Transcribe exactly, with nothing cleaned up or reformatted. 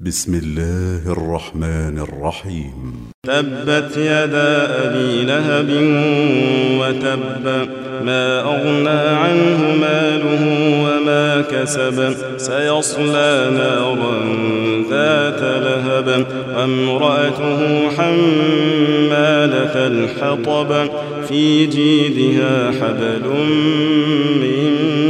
بسم الله الرحمن الرحيم. تبت يدا أبي لهب وتب، ما أغنى عنه ماله وما كسب، سيصلى نارا ذات لهب، وامرأته حمالة الحطب، في جيدها حبل من